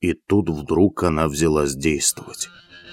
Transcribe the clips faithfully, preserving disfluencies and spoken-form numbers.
И тут вдруг она взялась действовать.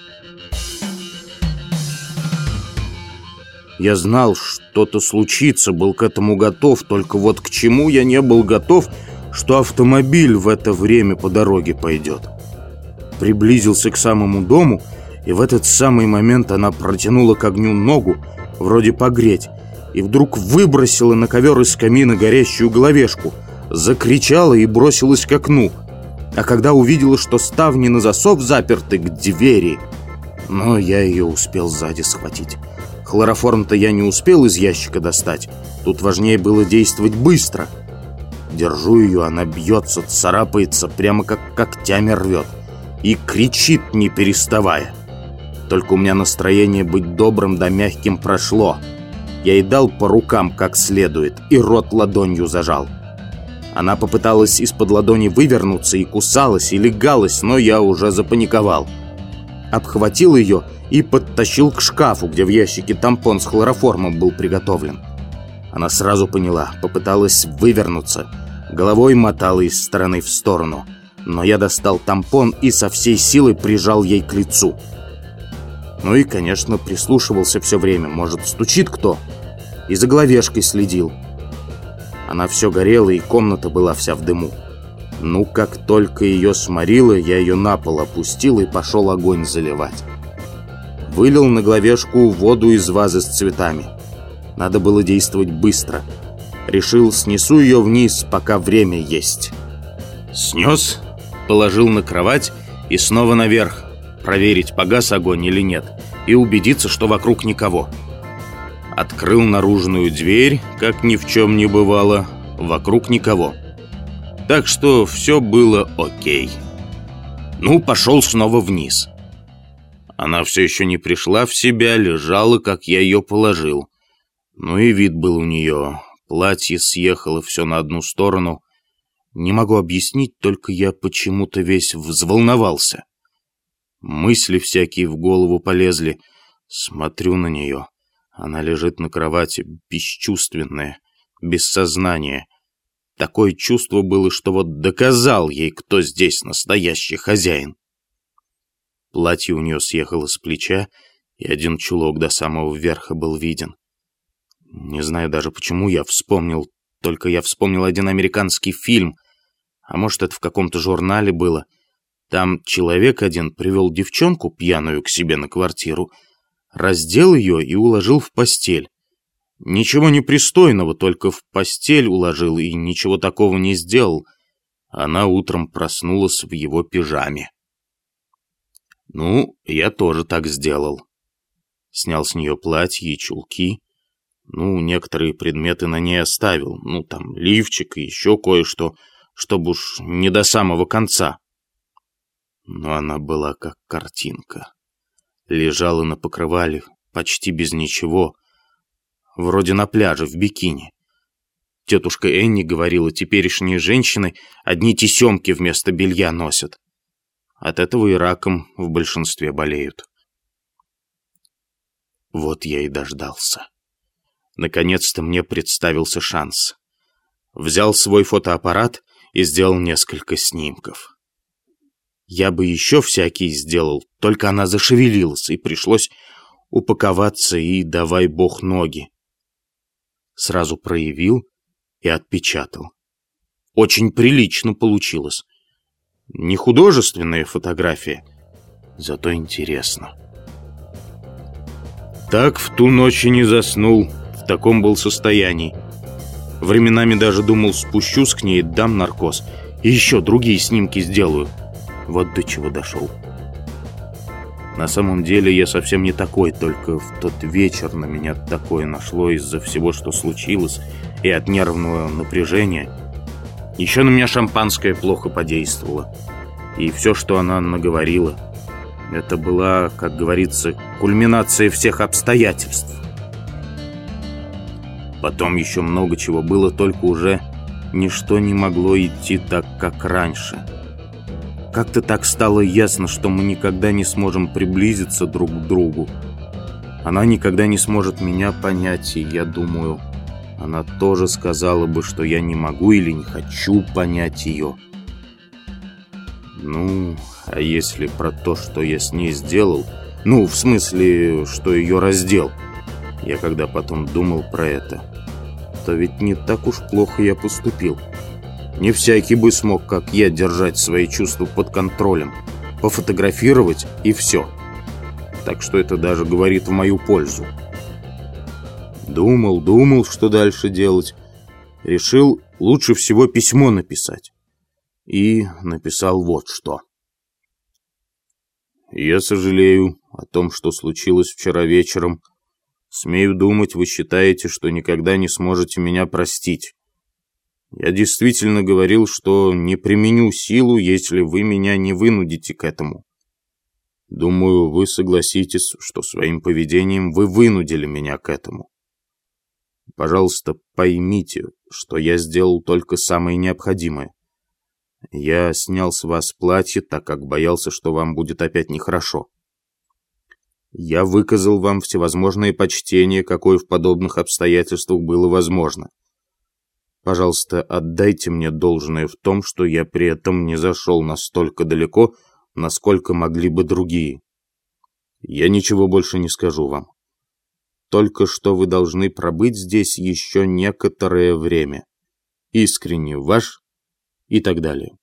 Я знал, что-то случится, был к этому готов, только вот к чему я не был готов, что автомобиль в это время по дороге пойдет. Приблизился к самому дому, и в этот самый момент она протянула к огню ногу, вроде погреть, и вдруг выбросила на ковер из камина горящую головешку, закричала и бросилась к окну. А когда увидела, что ставни на засов заперты, к двери, но я ее успел сзади схватить. Хлороформ-то я не успел из ящика достать. Тут важнее было действовать быстро. Держу ее, она бьется, царапается, прямо как когтями рвет. И кричит, не переставая. Только у меня настроение быть добрым да мягким прошло. Я ей дал по рукам как следует и рот ладонью зажал. Она попыталась из-под ладони вывернуться и кусалась, и легалась, но я уже запаниковал. Обхватил ее и подтащил к шкафу, где в ящике тампон с хлороформом был приготовлен. Она сразу поняла, попыталась вывернуться, головой мотала из стороны в сторону. Но я достал тампон и со всей силы прижал ей к лицу. Ну и, конечно, прислушивался все время, может, стучит кто, и за головешкой следил. Она все горела, и комната была вся в дыму. Ну, как только ее сморило, я ее на пол опустил и пошел огонь заливать. Вылил на головешку воду из вазы с цветами. Надо было действовать быстро. Решил, снесу ее вниз, пока время есть. Снес, положил на кровать и снова наверх. Проверить, погас огонь или нет, и убедиться, что вокруг никого. Открыл наружную дверь, как ни в чем не бывало. Вокруг никого. Так что все было окей. Ну, пошел снова вниз. Она все еще не пришла в себя, лежала, как я ее положил. Ну и вид был у нее. Платье съехало все на одну сторону. Не могу объяснить, только я почему-то весь взволновался. Мысли всякие в голову полезли. Смотрю на нее. Она лежит на кровати, бесчувственная, без сознания. Такое чувство было, что вот доказал ей, кто здесь настоящий хозяин. Платье у нее съехало с плеча, и один чулок до самого верха был виден. Не знаю даже, почему я вспомнил, только я вспомнил один американский фильм, а может, это в каком-то журнале было. Там человек один привел девчонку пьяную к себе на квартиру, раздел ее и уложил в постель. Ничего непристойного, только в постель уложил и ничего такого не сделал. Она утром проснулась в его пижаме. Ну, я тоже так сделал. Снял с нее платье и чулки. Ну, некоторые предметы на ней оставил. Ну, там, лифчик и еще кое-что, чтобы уж не до самого конца. Но она была как картинка. Лежала на покрывале почти без ничего, вроде на пляже в бикини. Тетушка Энни говорила, теперешние женщины одни тесемки вместо белья носят. От этого и раком в большинстве болеют. Вот я и дождался. Наконец-то мне представился шанс. Взял свой фотоаппарат и сделал несколько снимков. Я бы еще всякие сделал, только она зашевелилась, и пришлось упаковаться и давай бог ноги. Сразу проявил и отпечатал. Очень прилично получилось. Не художественная фотография, зато интересно. Так в ту ночь и не заснул, в таком был состоянии. Временами даже думал, спущусь к ней, дам наркоз и еще другие снимки сделаю. Вот до чего дошел. На самом деле я совсем не такой, только в тот вечер на меня такое нашло из-за всего, что случилось, и от нервного напряжения. Еще на меня шампанское плохо подействовало. И все, что она наговорила, это была, как говорится, кульминация всех обстоятельств. Потом еще много чего было, только уже ничто не могло идти так, как раньше. Как-то так стало ясно, что мы никогда не сможем приблизиться друг к другу. Она никогда не сможет меня понять, и я думаю, она тоже сказала бы, что я не могу или не хочу понять ее. Ну, а если про то, что я с ней сделал, ну, в смысле, что ее раздел, я когда потом думал про это, то ведь не так уж плохо я поступил. Не всякий бы смог, как я, держать свои чувства под контролем, пофотографировать и все. Так что это даже говорит в мою пользу. Думал, думал, что дальше делать. Решил лучше всего письмо написать. И написал вот что. Я сожалею о том, что случилось вчера вечером. Смею думать, вы считаете, что никогда не сможете меня простить. Я действительно говорил, что не применю силу, если вы меня не вынудите к этому. Думаю, вы согласитесь, что своим поведением вы вынудили меня к этому. Пожалуйста, поймите, что я сделал только самое необходимое. Я снял с вас платье, так как боялся, что вам будет опять нехорошо. Я выказал вам всевозможное почтение, какое в подобных обстоятельствах было возможно. Пожалуйста, отдайте мне должное в том, что я при этом не зашел настолько далеко, насколько могли бы другие. Я ничего больше не скажу вам. Только что вы должны пробыть здесь еще некоторое время. Искренне ваш и так далее.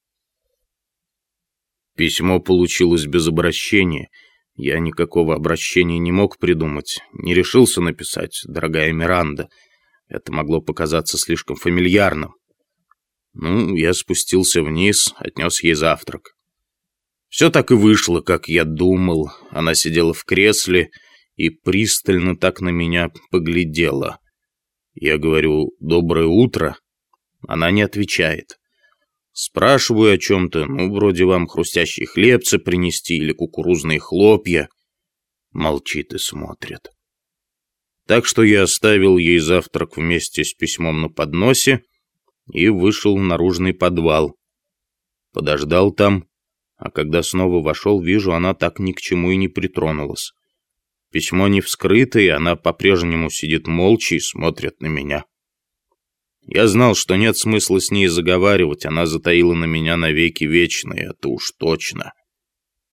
Письмо получилось без обращения. Я никакого обращения не мог придумать. Не решился написать «Дорогая Миранда». Это могло показаться слишком фамильярным. Ну, я спустился вниз, отнес ей завтрак. Все так и вышло, как я думал. Она сидела в кресле и пристально так на меня поглядела. Я говорю «Доброе утро». Она не отвечает. Спрашиваю о чем-то, ну, вроде вам хрустящие хлебцы принести или кукурузные хлопья. Молчит и смотрит. Так что я оставил ей завтрак вместе с письмом на подносе и вышел в наружный подвал. Подождал там, а когда снова вошел, вижу, она так ни к чему и не притронулась. Письмо не вскрыто, и она по-прежнему сидит молча и смотрит на меня. Я знал, что нет смысла с ней заговаривать, она затаила на меня навеки вечные, это уж точно.